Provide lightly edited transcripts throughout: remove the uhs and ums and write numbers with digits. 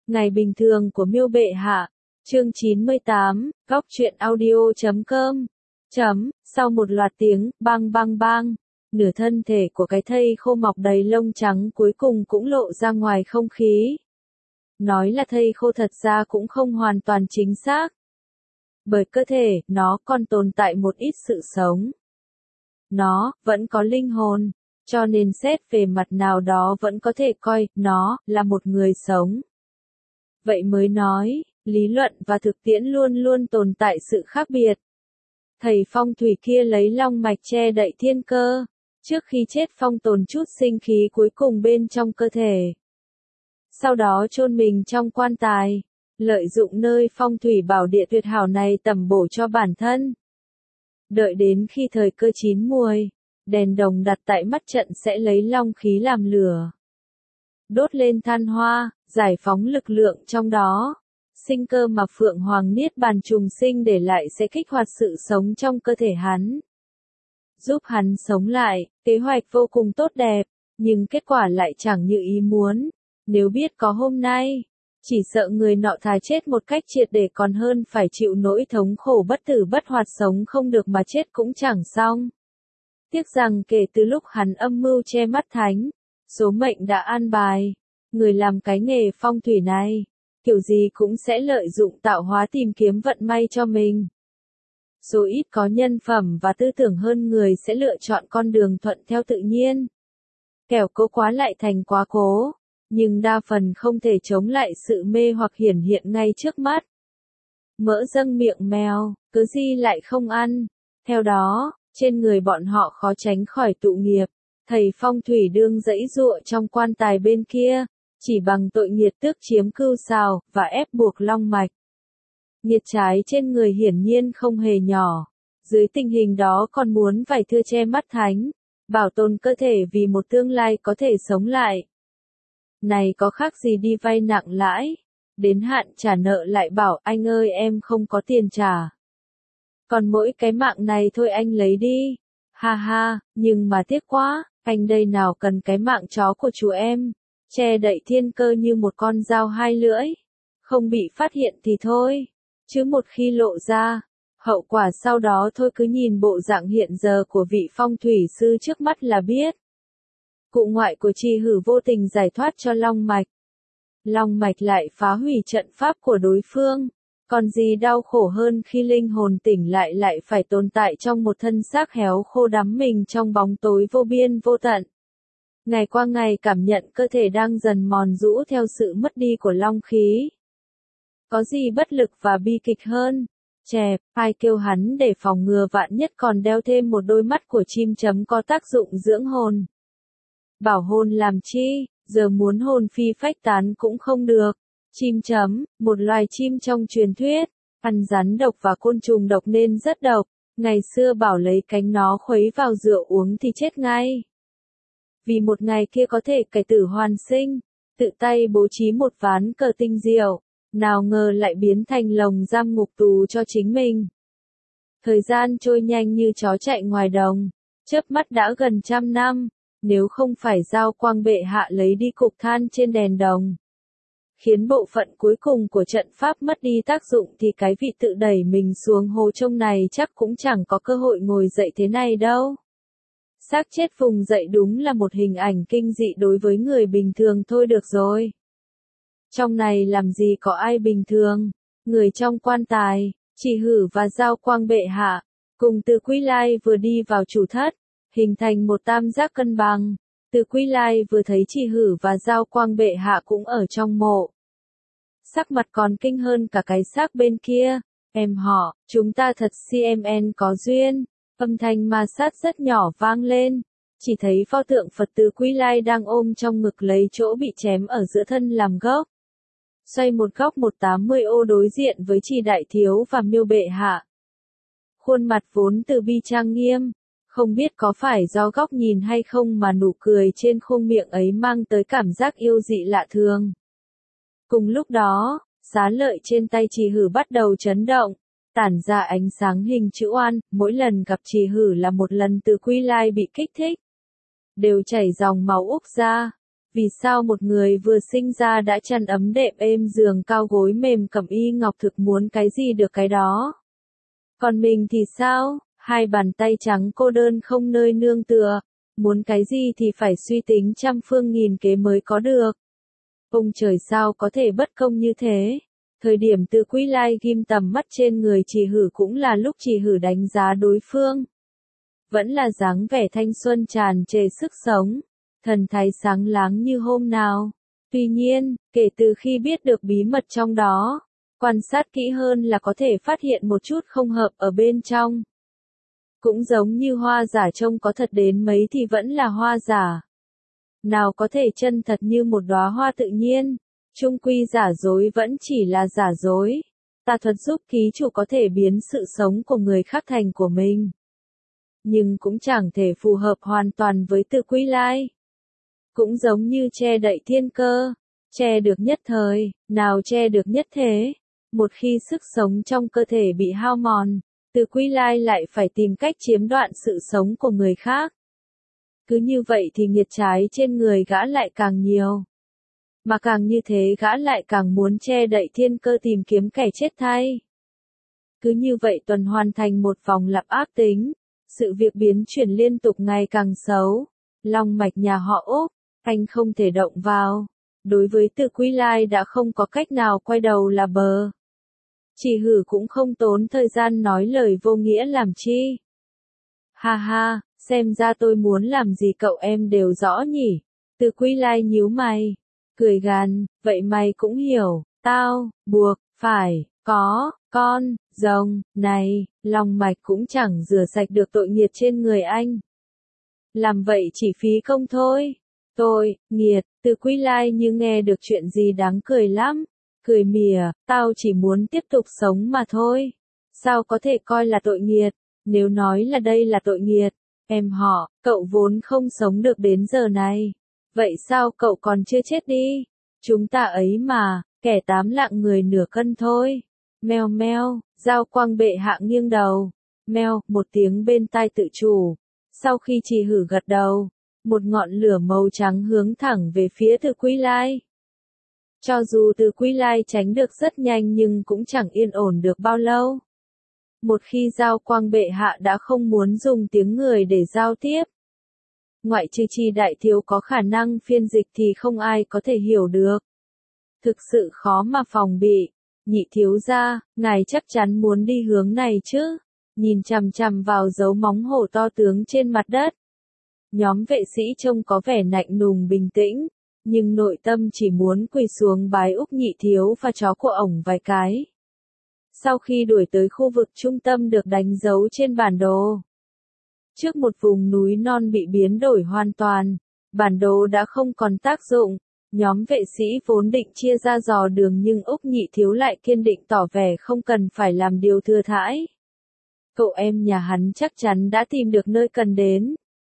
Ngày bình thường của Miêu Bệ Hạ, chương 98, góc truyện audio.com. Sau một loạt tiếng bang bang bang, nửa thân thể của cái thây khô mọc đầy lông trắng cuối cùng cũng lộ ra ngoài không khí. Nói là thây khô thật ra cũng không hoàn toàn chính xác. Bởi cơ thể, nó còn tồn tại một ít sự sống. Nó vẫn có linh hồn, cho nên xét về mặt nào đó vẫn có thể coi nó là một người sống. Vậy mới nói, lý luận và thực tiễn luôn luôn tồn tại sự khác biệt. Thầy phong thủy kia lấy long mạch che đậy thiên cơ, trước khi chết phong tồn chút sinh khí cuối cùng bên trong cơ thể. Sau đó chôn mình trong quan tài, lợi dụng nơi phong thủy bảo địa tuyệt hảo này tẩm bổ cho bản thân. Đợi đến khi thời cơ chín muồi, đèn đồng đặt tại mắt trận sẽ lấy long khí làm lửa. Đốt lên than hoa, giải phóng lực lượng trong đó. Sinh cơ mà Phượng Hoàng Niết Bàn trùng sinh để lại sẽ kích hoạt sự sống trong cơ thể hắn. Giúp hắn sống lại, kế hoạch vô cùng tốt đẹp, nhưng kết quả lại chẳng như ý muốn. Nếu biết có hôm nay, chỉ sợ người nọ thà chết một cách triệt để còn hơn phải chịu nỗi thống khổ bất tử bất hoạt sống không được mà chết cũng chẳng xong. Tiếc rằng kể từ lúc hắn âm mưu che mắt thánh, số mệnh đã an bài, người làm cái nghề phong thủy này, kiểu gì cũng sẽ lợi dụng tạo hóa tìm kiếm vận may cho mình. Số ít có nhân phẩm và tư tưởng hơn người sẽ lựa chọn con đường thuận theo tự nhiên. Kẻo cố quá lại thành quá cố, nhưng đa phần không thể chống lại sự mê hoặc hiển hiện ngay trước mắt. Mỡ dâng miệng mèo, cứ gì lại không ăn. Theo đó, trên người bọn họ khó tránh khỏi tụ nghiệp. Thầy phong thủy đương dãy dụa trong quan tài bên kia, chỉ bằng tội nghiệt tước chiếm cưu sào, và ép buộc long mạch. Nghiệt trái trên người hiển nhiên không hề nhỏ. Dưới tình hình đó còn muốn vải thưa che mắt thánh, bảo tồn cơ thể vì một tương lai có thể sống lại. Này có khác gì đi vay nặng lãi, đến hạn trả nợ lại bảo anh ơi em không có tiền trả. Còn mỗi cái mạng này thôi anh lấy đi. Ha ha, nhưng mà tiếc quá, anh đây nào cần cái mạng chó của chú em. Che đậy thiên cơ như một con dao hai lưỡi. Không bị phát hiện thì thôi. Chứ một khi lộ ra, hậu quả sau đó thôi cứ nhìn bộ dạng hiện giờ của vị phong thủy sư trước mắt là biết. Cụ ngoại của Trì Hử vô tình giải thoát cho long mạch. Long mạch lại phá hủy trận pháp của đối phương. Còn gì đau khổ hơn khi linh hồn tỉnh lại phải tồn tại trong một thân xác héo khô đắm mình trong bóng tối vô biên vô tận. Ngày qua ngày cảm nhận cơ thể đang dần mòn rũ theo sự mất đi của long khí. Có gì bất lực và bi kịch hơn? Chẹp, ai kêu hắn để phòng ngừa vạn nhất còn đeo thêm một đôi mắt của chim chấm có tác dụng dưỡng hồn. Bảo hồn làm chi, giờ muốn hồn phi phách tán cũng không được. Chim chấm, một loài chim trong truyền thuyết, ăn rắn độc và côn trùng độc nên rất độc. Ngày xưa bảo lấy cánh nó khuấy vào rượu uống thì chết ngay. Vì một ngày kia có thể cải tử hoàn sinh, tự tay bố trí một ván cờ tinh diệu, nào ngờ lại biến thành lồng giam ngục tù cho chính mình. Thời gian trôi nhanh như chó chạy ngoài đồng, chớp mắt đã gần 100 năm, nếu không phải Giao Quang Bệ Hạ lấy đi cục than trên đèn đồng, khiến bộ phận cuối cùng của trận pháp mất đi tác dụng thì cái vị tự đẩy mình xuống hồ trông này chắc cũng chẳng có cơ hội ngồi dậy thế này đâu. Xác chết vùng dậy đúng là một hình ảnh kinh dị đối với người bình thường thôi được rồi. Trong này làm gì có ai bình thường, người trong quan tài, Trì Hử và Giao Quang Bệ Hạ, cùng Từ Quy Lai vừa đi vào chủ thất, hình thành một tam giác cân bằng. Từ Quy Lai vừa thấy Trì Hử và Giao Quang Bệ Hạ cũng ở trong mộ. Sắc mặt còn kinh hơn cả cái xác bên kia. Em họ, chúng ta thật CMN có duyên. Âm thanh ma sát rất nhỏ vang lên. Chỉ thấy pho tượng Phật Từ Quy Lai đang ôm trong ngực lấy chỗ bị chém ở giữa thân làm gốc. Xoay một góc 180 ô đối diện với Trì Đại Thiếu và Miêu Bệ Hạ. Khuôn mặt vốn từ bi trang nghiêm. Không biết có phải do góc nhìn hay không mà nụ cười trên khuôn miệng ấy mang tới cảm giác yêu dị lạ thường. Cùng lúc đó, xá lợi trên tay Trì Hử bắt đầu chấn động, tản ra ánh sáng hình chữ oan, mỗi lần gặp Trì Hử là một lần Từ Quy Lai bị kích thích. Đều chảy dòng máu úc ra, Vì sao một người vừa sinh ra đã chăn ấm đệm êm giường cao gối mềm cẩm y ngọc thực muốn cái gì được cái đó? Còn mình thì sao? Hai bàn tay trắng cô đơn không nơi nương tựa, muốn cái gì thì phải suy tính trăm phương nghìn kế mới có được. Ông trời sao có thể bất công như thế? Thời điểm Từ Quý Lai ghim tầm mắt trên người Trì Hử cũng là lúc Trì Hử đánh giá đối phương. Vẫn là dáng vẻ thanh xuân tràn trề sức sống, thần thái sáng láng như hôm nào. Tuy nhiên, kể từ khi biết được bí mật trong đó, quan sát kỹ hơn là có thể phát hiện một chút không hợp ở bên trong. Cũng giống như hoa giả trông có thật đến mấy thì vẫn là hoa giả. Nào có thể chân thật như một đóa hoa tự nhiên, chung quy giả dối vẫn chỉ là giả dối. Tà thuật giúp ký chủ có thể biến sự sống của người khác thành của mình. Nhưng cũng chẳng thể phù hợp hoàn toàn với Từ Quý Lai. Cũng giống như che đậy thiên cơ, che được nhất thời, nào che được nhất thế. Một khi sức sống trong cơ thể bị hao mòn, Từ Quý Lai lại phải tìm cách chiếm đoạt sự sống của người khác. Cứ như vậy thì nghiệt trái trên người gã lại càng nhiều. Mà càng như thế gã lại càng muốn che đậy thiên cơ tìm kiếm kẻ chết thay. Cứ như vậy tuần hoàn thành một vòng lặp ác tính. Sự việc biến chuyển liên tục ngày càng xấu. Long mạch nhà họ Úc, anh không thể động vào. Đối với Từ Quý Lai đã không có cách nào quay đầu là bờ. Trì Hử cũng không tốn thời gian nói lời vô nghĩa làm chi. Ha ha, xem ra tôi muốn làm gì cậu em đều rõ nhỉ. Từ Quý Lai nhíu mày, cười gằn, vậy mày cũng hiểu, tao, buộc, phải, có, con, rồng, này, lòng mạch cũng chẳng rửa sạch được tội nghiệt trên người anh. Làm vậy chỉ phí công thôi. Tôi, nghiệt, Từ Quý Lai như nghe được chuyện gì đáng cười lắm. Cười mỉa, tao chỉ muốn tiếp tục sống mà thôi. Sao có thể coi là tội nghiệt? Nếu nói là đây là tội nghiệt, em họ, cậu vốn không sống được đến giờ này. Vậy sao cậu còn chưa chết đi? Chúng ta ấy mà, kẻ 8 lạng người nửa cân thôi. Meo meo, Giao Quang bệ hạ nghiêng đầu. Meo, một tiếng bên tai tự chủ. Sau khi Trì Hử gật đầu, một ngọn lửa màu trắng hướng thẳng về phía Từ Quý Lai. Cho dù Từ Quý Lai tránh được rất nhanh nhưng cũng chẳng yên ổn được bao lâu. Một khi Giao Quang bệ hạ đã không muốn dùng tiếng người để giao tiếp, ngoại trừ Trì đại thiếu có khả năng phiên dịch thì không ai có thể hiểu được. Thực sự khó mà phòng bị. Nhị thiếu gia, ngài chắc chắn muốn đi hướng này chứ? Nhìn chằm chằm vào dấu móng hổ to tướng trên mặt đất. Nhóm vệ sĩ trông có vẻ lạnh lùng bình tĩnh, nhưng nội tâm chỉ muốn quỳ xuống bái Úc nhị thiếu và chó của ổng vài cái. Sau khi đuổi tới khu vực trung tâm được đánh dấu trên bản đồ, trước một vùng núi non bị biến đổi hoàn toàn, bản đồ đã không còn tác dụng. Nhóm vệ sĩ vốn định chia ra dò đường nhưng Úc nhị thiếu lại kiên định tỏ vẻ không cần phải làm điều thừa thãi. Cậu em nhà hắn chắc chắn đã tìm được nơi cần đến.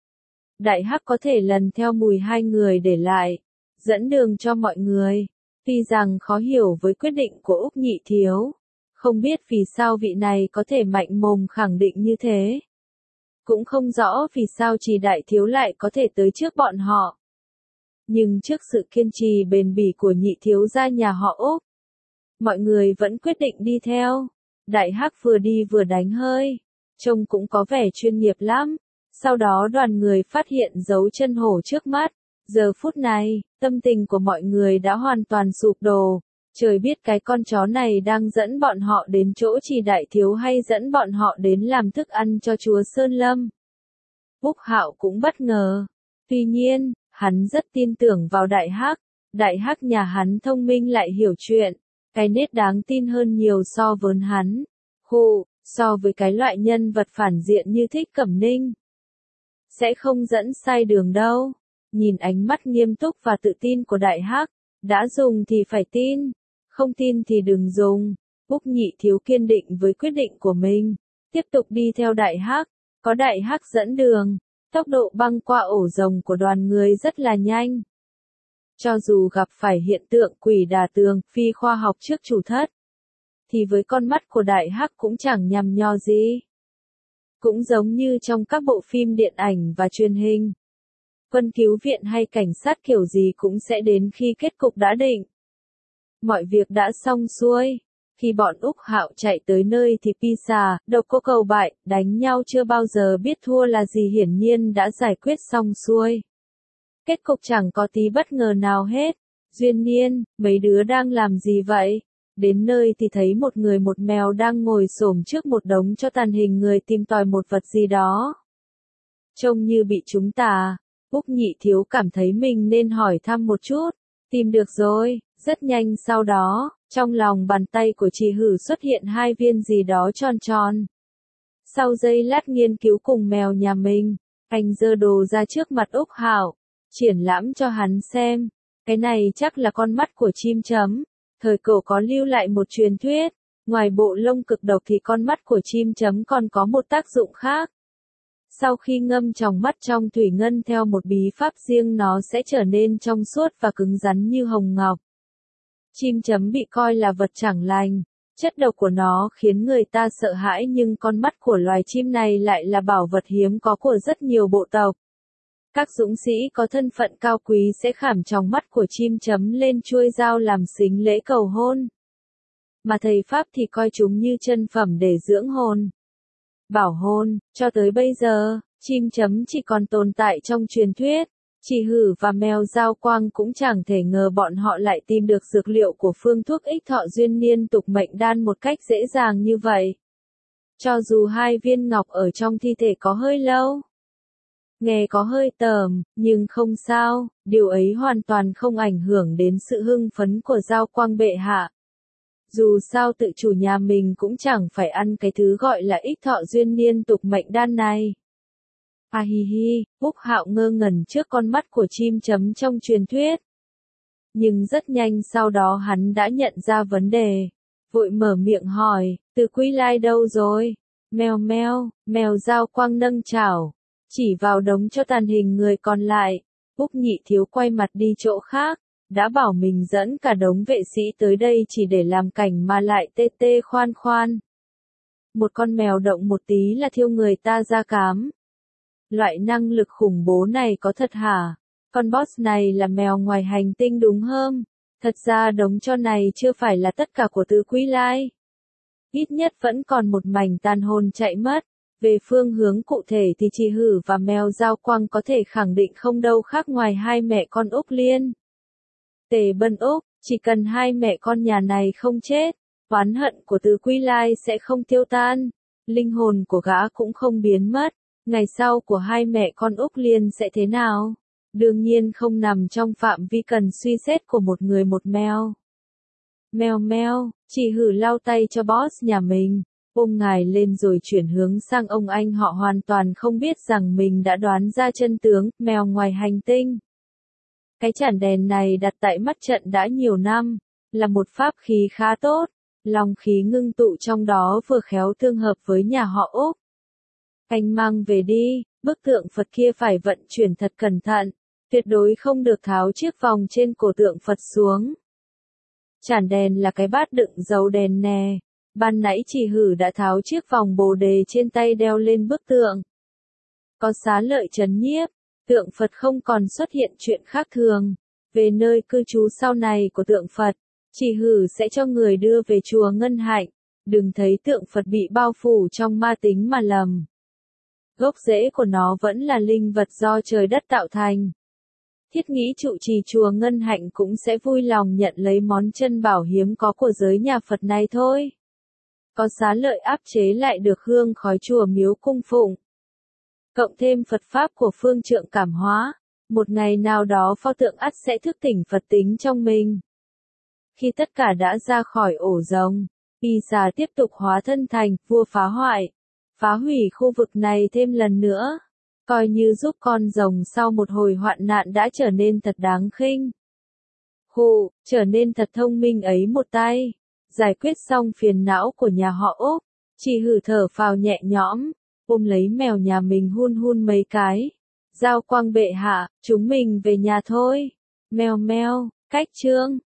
Đại Hắc có thể lần theo mùi hai người để lại, dẫn đường cho mọi người. Tuy rằng khó hiểu với quyết định của Úc nhị thiếu, không biết vì sao vị này có thể mạnh mồm khẳng định như thế. Cũng không rõ vì sao Trì đại thiếu lại có thể tới trước bọn họ. Nhưng trước sự kiên trì bền bỉ của nhị thiếu gia nhà họ Úc, mọi người vẫn quyết định đi theo. Đại Hắc vừa đi vừa đánh hơi, trông cũng có vẻ chuyên nghiệp lắm. Sau đó đoàn người phát hiện dấu chân hổ trước mắt. Giờ phút này, tâm tình của mọi người đã hoàn toàn sụp đổ. Trời biết cái con chó này đang dẫn bọn họ đến chỗ Trì đại thiếu hay dẫn bọn họ đến làm thức ăn cho chúa Sơn Lâm. Úc Hạo cũng bất ngờ. Tuy nhiên, hắn rất tin tưởng vào Đại Hắc. Đại Hắc nhà hắn thông minh lại hiểu chuyện. Cái nết đáng tin hơn nhiều so với hắn. So với cái loại nhân vật phản diện như Thích Cẩm Ninh. Sẽ không dẫn sai đường đâu. Nhìn ánh mắt nghiêm túc và tự tin của Đại Hắc. Đã dùng thì phải tin. Không tin thì đừng dùng. Úc nhị thiếu kiên định với quyết định của mình. Tiếp tục đi theo Đại Hắc. Có Đại Hắc dẫn đường. Tốc độ băng qua ổ rồng của đoàn người rất là nhanh. Cho dù gặp phải hiện tượng quỷ đả tường, phi khoa học trước chủ thất, thì với con mắt của Đại Hắc cũng chẳng nhằm nho gì. Cũng giống như trong các bộ phim điện ảnh và truyền hình. quân cứu viện hay cảnh sát kiểu gì cũng sẽ đến khi kết cục đã định. Mọi việc đã xong xuôi. Khi bọn Úc Hạo chạy tới nơi thì Pisa, độc cô cầu bại, đánh nhau chưa bao giờ biết thua là gì hiển nhiên đã giải quyết xong xuôi. Kết cục chẳng có tí bất ngờ nào hết. Duyên Niên, mấy đứa đang làm gì vậy? Đến nơi thì thấy một người một mèo đang ngồi xổm trước một đống cho tàn hình người tìm tòi một vật gì đó. Trông như bị chúng tà. Úc Nhị Thiếu cảm thấy mình nên hỏi thăm một chút. Tìm được rồi, rất nhanh sau đó, trong lòng bàn tay của chị Hử xuất hiện hai viên gì đó tròn tròn. Sau giây lát nghiên cứu cùng mèo nhà mình, anh giơ đồ ra trước mặt Úc Hạo, triển lãm cho hắn xem. Cái này chắc là con mắt của chim chấm. Thời cổ có lưu lại một truyền thuyết, ngoài bộ lông cực độc thì con mắt của chim chấm còn có một tác dụng khác. Sau khi ngâm tròng mắt trong thủy ngân theo một bí pháp riêng nó sẽ trở nên trong suốt và cứng rắn như hồng ngọc. Chim chấm bị coi là vật chẳng lành, chất độc của nó khiến người ta sợ hãi nhưng con mắt của loài chim này lại là bảo vật hiếm có của rất nhiều bộ tộc. Các dũng sĩ có thân phận cao quý sẽ khảm tròng mắt của chim chấm lên chuôi dao làm sính lễ cầu hôn. Mà thầy Pháp thì coi chúng như chân phẩm để dưỡng hồn. Bảo hôn, cho tới bây giờ, chim chấm chỉ còn tồn tại trong truyền thuyết. Chị Hử và mèo Giao Quang cũng chẳng thể ngờ bọn họ lại tìm được dược liệu của phương thuốc ích thọ duyên niên tục mệnh đan một cách dễ dàng như vậy. Cho dù hai viên ngọc ở trong thi thể có hơi lâu, nghe có hơi tởm, nhưng không sao, điều ấy hoàn toàn không ảnh hưởng đến sự hưng phấn của Giao Quang bệ hạ. Dù sao tự chủ nhà mình cũng chẳng phải ăn cái thứ gọi là ích thọ duyên niên tục mệnh đan này. À hi hi, Úc Hạo ngơ ngẩn trước con mắt của chim chấm trong truyền thuyết. Nhưng rất nhanh sau đó hắn đã nhận ra vấn đề. Vội mở miệng hỏi, Từ Quy Lai đâu rồi? Mèo meo, mèo Giao Quang nâng chảo, chỉ vào đống cho tàn hình người còn lại. Úc Nhị Thiếu quay mặt đi chỗ khác. Đã bảo mình dẫn cả đống vệ sĩ tới đây chỉ để làm cảnh mà lại tê tê khoan khoan. Một con mèo động một tí là thiêu người ta ra cám. Loại năng lực khủng bố này có thật hả? Con boss này là mèo ngoài hành tinh đúng không? Thật ra đống cho này chưa phải là tất cả của Tứ Quý Lai. Ít nhất vẫn còn một mảnh tàn hồn chạy mất. Về phương hướng cụ thể thì chị Hử và mèo Giao Quang có thể khẳng định không đâu khác ngoài hai mẹ con Úc Liên. Tề Bân Úc, chỉ cần hai mẹ con nhà này không chết, oán hận của Tứ Quy Lai sẽ không tiêu tan, linh hồn của gã cũng không biến mất, ngày sau của hai mẹ con Úc Liên sẽ thế nào? Đương nhiên không nằm trong phạm vi cần suy xét của một người một mèo. Mèo meo, chị Hử lau tay cho boss nhà mình, ôm ngài lên rồi chuyển hướng sang ông anh họ hoàn toàn không biết rằng mình đã đoán ra chân tướng, mèo ngoài hành tinh. Cái chản đèn này đặt tại mắt trận đã nhiều năm, là một pháp khí khá tốt, long khí ngưng tụ trong đó vừa khéo tương hợp với nhà họ Úc. Anh mang về đi, bức tượng Phật kia phải vận chuyển thật cẩn thận, tuyệt đối không được tháo chiếc vòng trên cổ tượng Phật xuống. Chản đèn là cái bát đựng dầu đèn nè, ban nãy chị Hử đã tháo chiếc vòng bồ đề trên tay đeo lên bức tượng. Có xá lợi trấn nhiếp. Tượng Phật không còn xuất hiện chuyện khác thường. Về nơi cư trú sau này của tượng Phật, chị Hử sẽ cho người đưa về chùa Ngân Hạnh. Đừng thấy tượng Phật bị bao phủ trong ma tính mà lầm. Gốc rễ của nó vẫn là linh vật do trời đất tạo thành. Thiết nghĩ trụ trì chùa Ngân Hạnh cũng sẽ vui lòng nhận lấy món chân bảo hiếm có của giới nhà Phật này thôi. Có xá lợi áp chế lại được hương khói chùa miếu cung phụng. Cộng thêm Phật Pháp của phương trượng cảm hóa, một ngày nào đó pho tượng ắt sẽ thức tỉnh Phật tính trong mình. Khi tất cả đã ra khỏi ổ rồng, Isa tiếp tục hóa thân thành vua phá hoại, phá hủy khu vực này thêm lần nữa, coi như giúp con rồng sau một hồi hoạn nạn đã trở nên thật đáng khinh. Hù, trở nên thật thông minh ấy một tay, giải quyết xong phiền não của nhà họ Úc, chị Hử thở phào nhẹ nhõm. Ôm lấy mèo nhà mình hun hun mấy cái. Giao Quang bệ hạ, chúng mình về nhà thôi. Mèo meo, cách chương.